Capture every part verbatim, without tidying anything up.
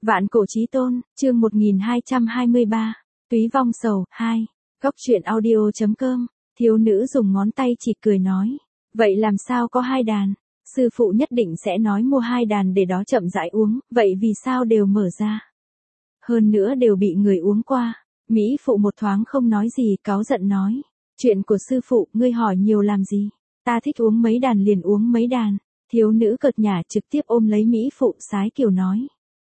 Vạn cổ chí tôn, chương một nghìn hai trăm hai mươi ba, Túy vong sầu, hai. Góc truyện audio chấm com, thiếu nữ dùng ngón tay chỉ cười nói. Vậy làm sao có hai đàn? Sư phụ nhất định sẽ nói mua hai đàn để đó chậm rãi uống, vậy vì sao đều mở ra? Hơn nữa đều bị người uống qua. Mỹ phụ một thoáng không nói gì, cáu giận nói. Chuyện của sư phụ, ngươi hỏi nhiều làm gì? Ta thích uống mấy đàn liền uống mấy đàn. Thiếu nữ cợt nhả trực tiếp ôm lấy Mỹ phụ sái kiểu nói.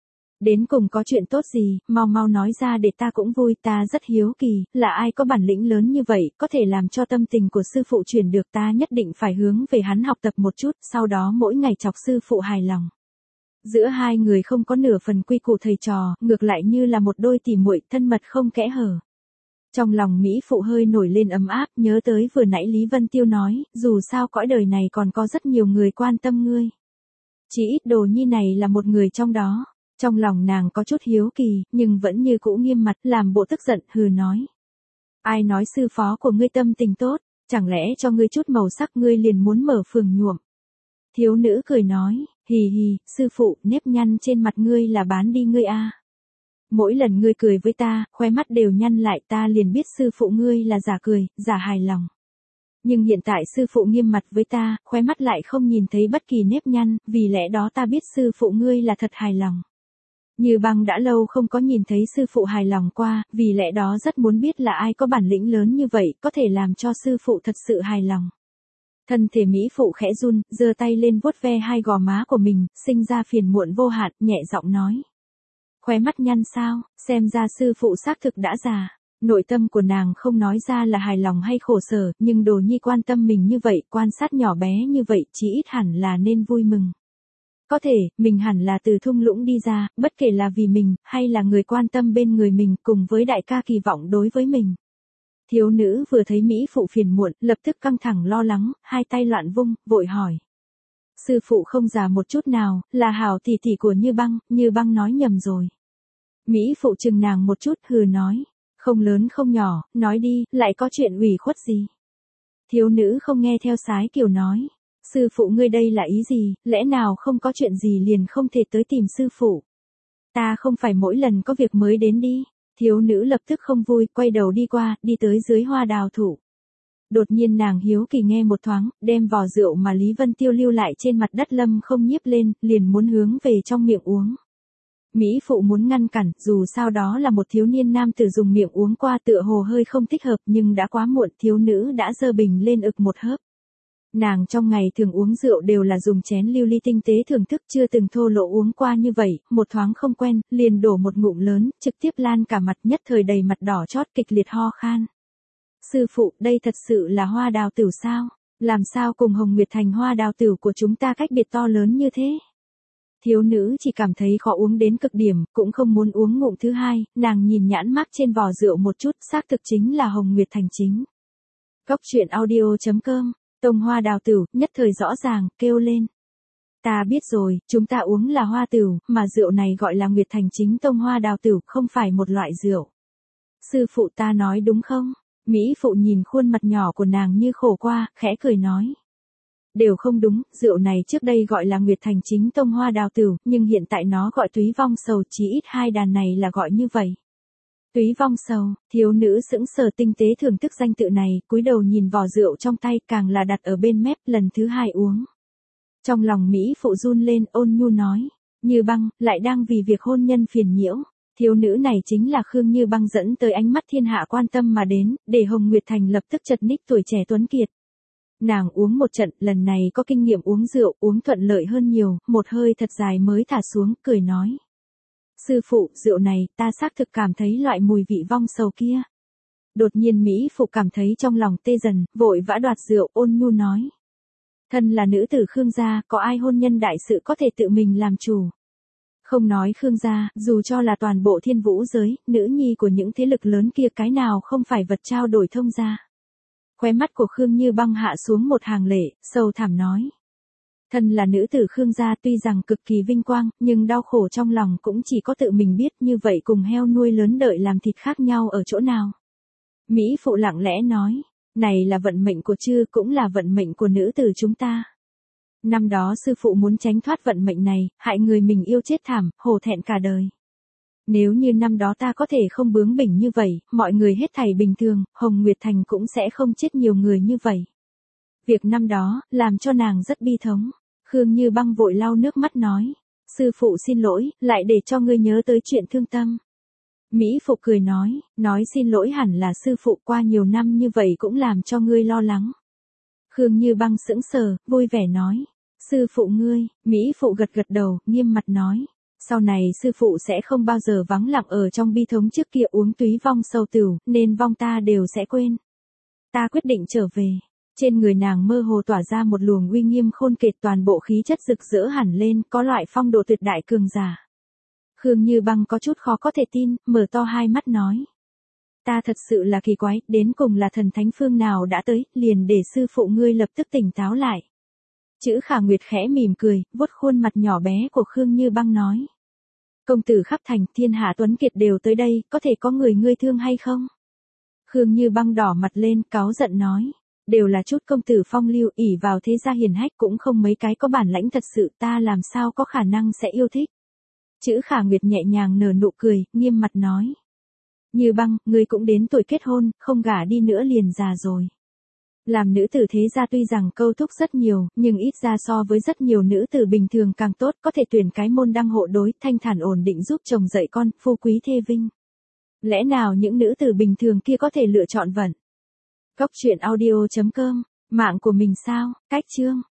Đến cùng có chuyện tốt gì, mau mau nói ra để ta cũng vui, ta rất hiếu kỳ, là ai có bản lĩnh lớn như vậy, có thể làm cho tâm tình của sư phụ chuyển được, ta nhất định phải hướng về hắn học tập một chút, sau đó mỗi ngày chọc sư phụ hài lòng. Giữa hai người không có nửa phần quy củ thầy trò, ngược lại như là một đôi tỉ muội thân mật không kẽ hở. Trong lòng Mỹ phụ hơi nổi lên ấm áp, nhớ tới vừa nãy Lý Vân Tiêu nói, dù sao cõi đời này còn có rất nhiều người quan tâm ngươi. Chỉ ít Đồ Nhi này là một người trong đó. Trong lòng nàng có chút hiếu kỳ, nhưng vẫn như cũ nghiêm mặt, làm bộ tức giận, hừ nói. Ai nói sư phó của ngươi tâm tình tốt, chẳng lẽ cho ngươi chút màu sắc ngươi liền muốn mở phường nhuộm. Thiếu nữ cười nói, hì hì, sư phụ, nếp nhăn trên mặt ngươi là bán đi ngươi a. Mỗi lần ngươi cười với ta, khoe mắt đều nhăn lại, ta liền biết sư phụ ngươi là giả cười, giả hài lòng. Nhưng hiện tại sư phụ nghiêm mặt với ta, khoe mắt lại không nhìn thấy bất kỳ nếp nhăn, vì lẽ đó ta biết sư phụ ngươi là thật hài lòng. Như Băng đã lâu không có nhìn thấy sư phụ hài lòng qua, vì lẽ đó rất muốn biết là ai có bản lĩnh lớn như vậy, có thể làm cho sư phụ thật sự hài lòng. Thân thể Mỹ phụ khẽ run, giơ tay lên vuốt ve hai gò má của mình, sinh ra phiền muộn vô hạn, nhẹ giọng nói. Khóe mắt nhăn sao, xem ra sư phụ xác thực đã già. Nội tâm của nàng không nói ra là hài lòng hay khổ sở, nhưng Đồ Nhi quan tâm mình như vậy, quan sát nhỏ bé như vậy, chỉ ít hẳn là nên vui mừng. Có thể, mình hẳn là từ thung lũng đi ra, bất kể là vì mình, hay là người quan tâm bên người mình, cùng với đại ca kỳ vọng đối với mình. Thiếu nữ vừa thấy Mỹ phụ phiền muộn, lập tức căng thẳng lo lắng, hai tay loạn vung, vội hỏi. Sư phụ không già một chút nào, là hảo tỷ tỷ của Như Băng, Như Băng nói nhầm rồi. Mỹ phụ chừng nàng một chút, hừ nói. Không lớn không nhỏ, nói đi, lại có chuyện ủy khuất gì. Thiếu nữ không nghe theo sái kiểu nói. Sư phụ ngươi đây là ý gì, lẽ nào không có chuyện gì liền không thể tới tìm sư phụ. Ta không phải mỗi lần có việc mới đến đi. Thiếu nữ lập tức không vui, quay đầu đi qua, đi tới dưới hoa đào thụ. Đột nhiên nàng hiếu kỳ nghe một thoáng, đem vò rượu mà Lý Vân Tiêu lưu lại trên mặt đất lâm không nhiếp lên, liền muốn hướng về trong miệng uống. Mỹ phụ muốn ngăn cản, dù sao đó là một thiếu niên nam tử dùng miệng uống qua tựa hồ hơi không thích hợp, nhưng đã quá muộn, thiếu nữ đã giơ bình lên ực một hớp. Nàng trong ngày thường uống rượu đều là dùng chén lưu ly tinh tế thưởng thức, chưa từng thô lỗ uống qua như vậy, một thoáng không quen, liền đổ một ngụm lớn, trực tiếp lan cả mặt, nhất thời đầy mặt đỏ chót, kịch liệt ho khan. Sư phụ, đây thật sự là hoa đào tửu sao? Làm sao cùng Hồng Nguyệt Thành hoa đào tửu của chúng ta cách biệt to lớn như thế? Thiếu nữ chỉ cảm thấy khó uống đến cực điểm, cũng không muốn uống ngụm thứ hai, nàng nhìn nhãn mác trên vò rượu một chút, xác thực chính là Hồng Nguyệt Thành chính. Góc truyện audio chấm com, tông hoa đào tửu, nhất thời rõ ràng, kêu lên. Ta biết rồi, chúng ta uống là hoa tửu, mà rượu này gọi là Nguyệt Thành chính tông hoa đào tửu, không phải một loại rượu. Sư phụ ta nói đúng không? Mỹ phụ nhìn khuôn mặt nhỏ của nàng như khổ qua, khẽ cười nói. Đều không đúng, rượu này trước đây gọi là Nguyệt Thành chính tông hoa đào tửu, nhưng hiện tại nó gọi túy vong sầu, chỉ ít hai đàn này là gọi như vậy. Túy vong sầu, thiếu nữ sững sờ tinh tế thưởng thức danh tự này, cúi đầu nhìn vò rượu trong tay, càng là đặt ở bên mép, lần thứ hai uống. Trong lòng Mỹ phụ run lên, ôn nhu nói, Như Băng, lại đang vì việc hôn nhân phiền nhiễu. Thiếu nữ này chính là Khương Như Băng dẫn tới ánh mắt thiên hạ quan tâm mà đến, để Hồng Nguyệt Thành lập tức chật ních tuổi trẻ tuấn kiệt. Nàng uống một trận, lần này có kinh nghiệm uống rượu, uống thuận lợi hơn nhiều, một hơi thật dài mới thả xuống, cười nói. Sư phụ, rượu này, ta xác thực cảm thấy loại mùi vị vong sầu kia. Đột nhiên Mỹ phụ cảm thấy trong lòng tê dần, vội vã đoạt rượu, ôn nhu nói. Thân là nữ tử Khương gia, có ai hôn nhân đại sự có thể tự mình làm chủ. Không nói Khương gia, dù cho là toàn bộ thiên vũ giới, nữ nhi của những thế lực lớn kia cái nào không phải vật trao đổi thông gia. Khóe mắt của Khương Như Băng hạ xuống một hàng lệ, sâu thẳm nói. Thân là nữ tử Khương gia tuy rằng cực kỳ vinh quang, nhưng đau khổ trong lòng cũng chỉ có tự mình biết, như vậy cùng heo nuôi lớn đợi làm thịt khác nhau ở chỗ nào. Mỹ phụ lặng lẽ nói, này là vận mệnh của chư, cũng là vận mệnh của nữ tử chúng ta. Năm đó sư phụ muốn tránh thoát vận mệnh này, hại người mình yêu chết thảm, hổ thẹn cả đời. Nếu như năm đó ta có thể không bướng bỉnh như vậy, mọi người hết thảy bình thường, Hồng Nguyệt Thành cũng sẽ không chết nhiều người như vậy. Việc năm đó, làm cho nàng rất bi thống. Khương Như Băng vội lau nước mắt nói. Sư phụ xin lỗi, lại để cho ngươi nhớ tới chuyện thương tâm. Mỹ Phục cười nói, nói xin lỗi hẳn là sư phụ qua nhiều năm như vậy cũng làm cho ngươi lo lắng. Khương Như Băng sững sờ, vui vẻ nói. Sư phụ ngươi, Mỹ Phụ gật gật đầu, nghiêm mặt nói. Sau này sư phụ sẽ không bao giờ vắng lặng ở trong bi thống trước kia uống túy vong sâu tửu, nên vong ta đều sẽ quên. Ta quyết định trở về. Trên người nàng mơ hồ tỏa ra một luồng uy nghiêm khôn kệt, toàn bộ khí chất rực rỡ hẳn lên, có loại phong độ tuyệt đại cường giả. Khương Như Băng có chút khó có thể tin, mở to hai mắt nói. Ta thật sự là kỳ quái, đến cùng là thần thánh phương nào đã tới, liền để sư phụ ngươi lập tức tỉnh táo lại. Chữ Khả Nguyệt khẽ mỉm cười, vuốt khuôn mặt nhỏ bé của Khương Như Băng nói. Công tử khắp thành, thiên hạ tuấn kiệt đều tới đây, có thể có người ngươi thương hay không? Khương Như Băng đỏ mặt lên, cáu giận nói. Đều là chút công tử phong lưu, ỷ vào thế gia hiền hách, cũng không mấy cái có bản lãnh thật sự, ta làm sao có khả năng sẽ yêu thích. Chữ Khả Nguyệt nhẹ nhàng nở nụ cười, nghiêm mặt nói. Như Băng, ngươi cũng đến tuổi kết hôn, không gả đi nữa liền già rồi. Làm nữ tử thế gia tuy rằng câu thúc rất nhiều, nhưng ít ra so với rất nhiều nữ tử bình thường càng tốt, có thể tuyển cái môn đăng hộ đối, thanh thản ổn định giúp chồng dạy con, phu quý thê vinh. Lẽ nào những nữ tử bình thường kia có thể lựa chọn vận? Cốc truyện audio chấm com, mạng của mình sao, cách chương.